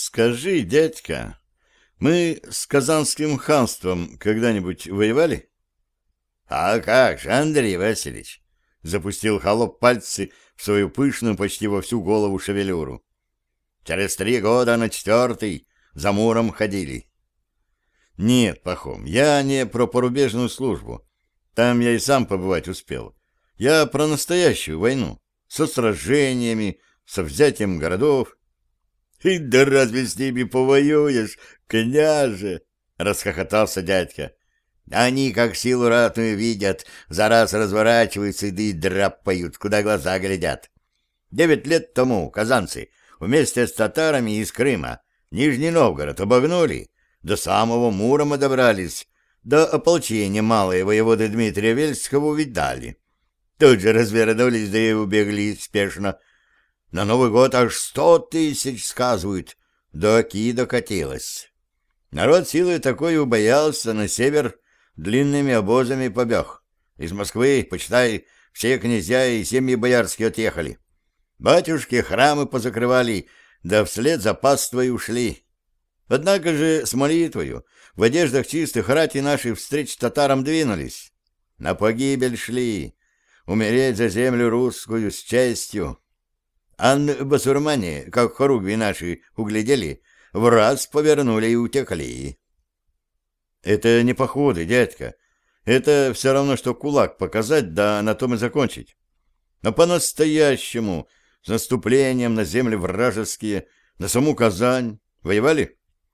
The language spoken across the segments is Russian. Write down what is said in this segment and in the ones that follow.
Скажи, дядька, мы с Казанским ханством когда-нибудь воевали? — А как же, Андрей Васильевич! — запустил холоп пальцы в свою пышную почти во всю голову шевелюру. — Через 3 года на 4-й за Муром ходили. — Нет, Пахом, я не про порубежную службу. Там я и сам побывать успел. Я про настоящую войну, со сражениями, со взятием городов. — Да разве с ними повоюешь, княже? — расхохотался дядька. — Они, как силу ратную видят, за раз разворачиваются да и драпают, куда глаза глядят. 9 лет тому казанцы вместе с татарами из Крыма Нижний Новгород обогнули, до самого Мурома добрались, до ополчения малые воеводы Дмитрия Вельского увидали. Тут же развернулись, да и убегли спешно. На Новый год аж 100 000, сказывают, до Оки докатилось. Народ силы такой убоялся, на север длинными обозами побег. Из Москвы, почитай, все князья и семьи боярские отъехали. Батюшки храмы позакрывали, да вслед за паствой ушли. Однако же с молитвою в одеждах чистых рати наши встреч татарам двинулись. На погибель шли, умереть за землю русскую с честью. Басурмане, как хоругви наши углядели, в раз повернули и утекли. Это не походы, дядька. Это все равно, что кулак показать, да на том и закончить. Но по-настоящему, с наступлением на земли вражеские, на саму Казань, воевали?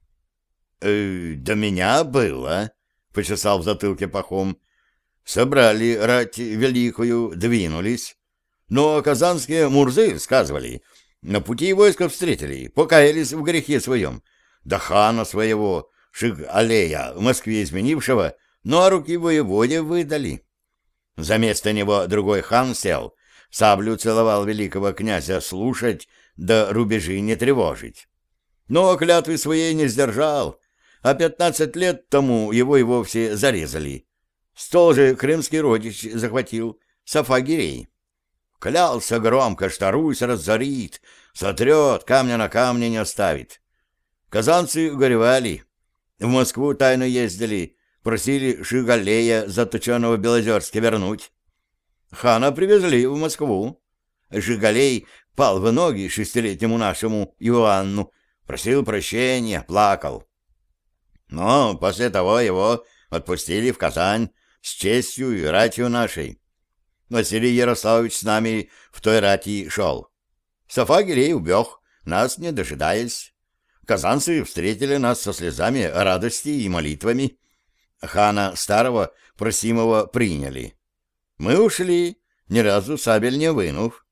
До меня было, почесал в затылке Пахом. Собрали рать великую, двинулись. Но казанские мурзы, сказывали, на пути войска встретили, покаялись в грехе своем. Да хана своего, Шиг-Алея, в Москве изменившего, но руки воеводе выдали. За место него другой хан сел, саблю целовал великого князя слушать, да рубежи не тревожить. Но клятвы своей не сдержал, а 15 лет тому его и вовсе зарезали. Стол же крымский родич захватил, Сафа-Гирей. Клялся громко, что Русь разорит, сотрет, камня на камне не оставит. Казанцы горевали, в Москву тайно ездили, просили Шигалея, заточенного в Белозерске, вернуть. Хана привезли в Москву. Шигалей пал в ноги 6-летнему нашему Иоанну, просил прощения, плакал. Но после того его отпустили в Казань с честью и ратью нашей. Василий Ярославович с нами в той рати шел. Сафа-Гирей убег, нас не дожидаясь. Казанцы встретили нас со слезами радости и молитвами. Хана старого просимого приняли. Мы ушли, ни разу сабель не вынув.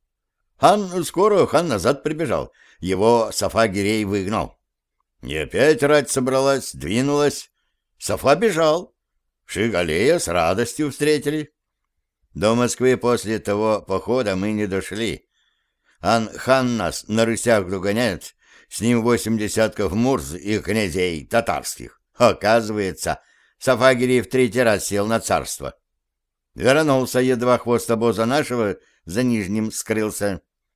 Скоро хан назад прибежал, его Сафа-Гирей выгнал. И опять рать собралась, двинулась. Сафа бежал. Шигалея с радостью встретили. До Москвы после того похода мы не дошли. Хан нас на рысях догоняет, с ним 8 десятков мурз и князей татарских. Оказывается, Сафа-Гирей в 3-й раз сел на царство. Вернулся, едва хвост обоза нашего за Нижним скрылся.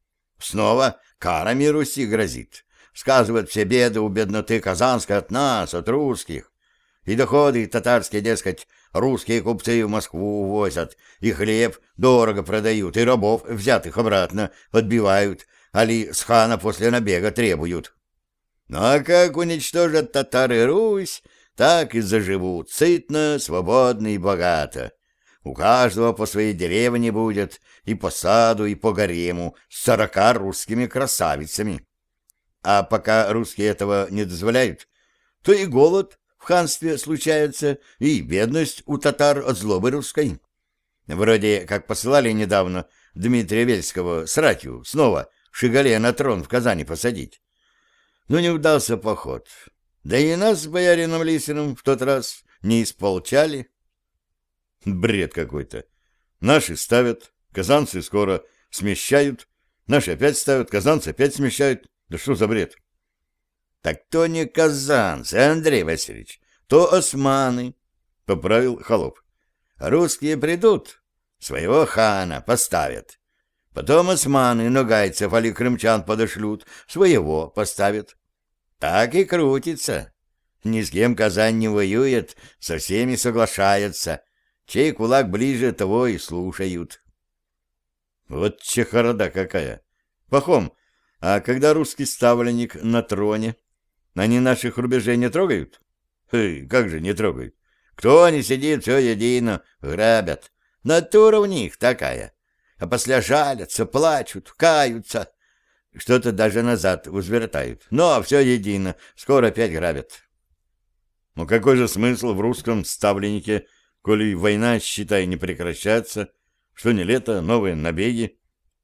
Снова карами Руси грозит. Сказывают, все беды у бедноты казанской от нас, от русских. И доходы татарские, дескать, русские купцы в Москву увозят, и хлеб дорого продают, и рабов, взятых обратно, отбивают, али с хана после набега требуют. Ну а как уничтожат татары Русь, так и заживут сытно, свободно и богато. У каждого по своей деревне будет, и по саду, и по гарему, с 40 русскими красавицами. А пока русские этого не дозволяют, то и голод в ханстве случается, и бедность у татар от злобы русской. Вроде как посылали недавно Дмитрия Вельского с ратью снова Шигалея на трон в Казани посадить. Но не удался поход. Да и нас с боярином Лисиным в тот раз не исполчали. Бред какой-то. Наши ставят, казанцы скоро смещают, наши опять ставят, казанцы опять смещают. Да что за бред? Так то не казанцы, Андрей Васильевич, то османы, — поправил холоп. Русские придут, своего хана поставят. Потом османы ногайцев али крымчан подошлют, своего поставят. Так и крутится. Ни с кем Казань не воюет, со всеми соглашается. Чей кулак ближе, того и слушают. Вот чехарда какая! Пахом, а когда русский ставленник на троне, они наших рубежей не трогают? Как же не трогают? Кто не сидит, все едино, грабят. Натура у них такая. А после жалятся, плачут, каются. Что-то даже назад возвертают. Но все едино, скоро опять грабят. Ну какой же смысл в русском ставленнике, коли война, считай, не прекращается, что не лето, новые набеги?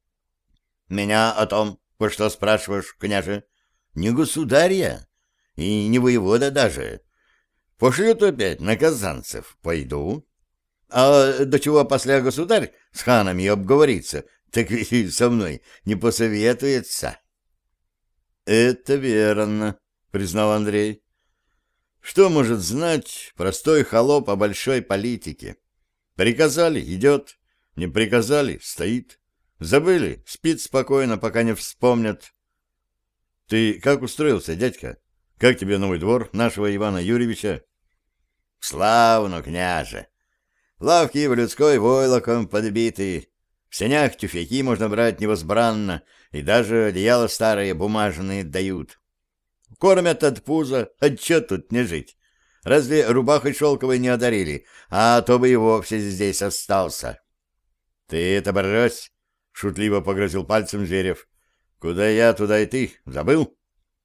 Меня о том, по что спрашиваешь, княже? Не государь я, и не воевода даже. Пошлют опять на казанцев, пойду. А до чего после государь с ханами обговорится, так ведь со мной не посоветуется. — Это верно, — признал Андрей. — Что может знать простой холоп о большой политике? Приказали — идет, не приказали — стоит. Забыли — спит спокойно, пока не вспомнят. — Ты как устроился, дядька? Как тебе новый двор нашего Ивана Юрьевича? — Славно, княже. Лавки в людской войлоком подбиты. В сенях тюфяки можно брать невозбранно, и даже одеяла старые бумажные дают. Кормят от пуза, а чё тут не жить? Разве рубахой шелковой не одарили, а то бы и вовсе здесь остался. — Ты это брось! — шутливо погрозил пальцем Зверев. — Куда я, туда и ты. Забыл?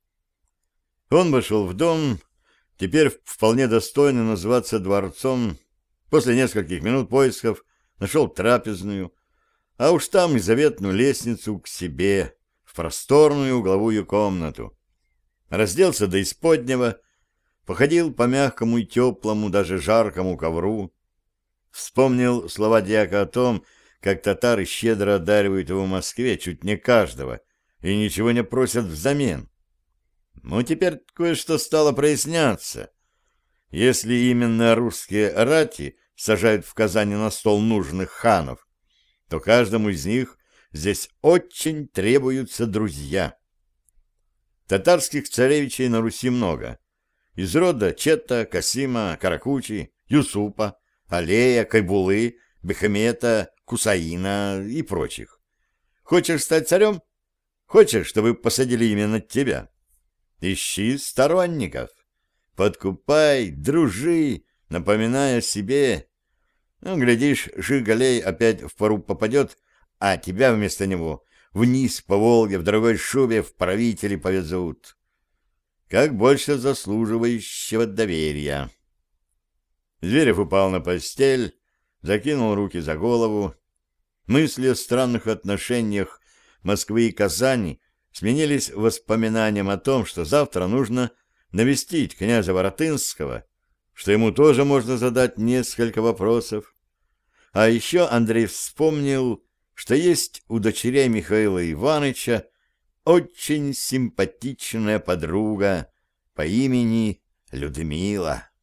Он вошел в дом, теперь вполне достойно называться дворцом. После нескольких минут поисков нашел трапезную, а уж там и заветную лестницу к себе, в просторную угловую комнату. Разделся до исподнего, походил по мягкому и теплому, даже жаркому ковру. Вспомнил слова дьяка о том, как татары щедро одаривают его в Москве чуть не каждого и ничего не просят взамен. Ну, теперь кое-что стало проясняться. Если именно русские рати сажают в Казани на стол нужных ханов, то каждому из них здесь очень требуются друзья. Татарских царевичей на Руси много. Из рода Чета, Касима, Каракучи, Юсупа, Алея, Кайбулы, Бехмета, Кусаина и прочих. Хочешь стать царем? Хочешь, чтобы посадили именно тебя? Ищи сторонников. Подкупай, дружи, напоминая о себе. Ну, глядишь, Жигалей опять в пору попадет, а тебя вместо него вниз по Волге в дорогой шубе в правители повезут. Как больше заслуживающего доверия. Зверев упал на постель, закинул руки за голову. Мысли о странных отношениях Москвы и Казани сменились воспоминанием о том, что завтра нужно навестить князя Воротынского, что ему тоже можно задать несколько вопросов. А еще Андрей вспомнил, что есть у дочерей Михаила Ивановича очень симпатичная подруга по имени Людмила.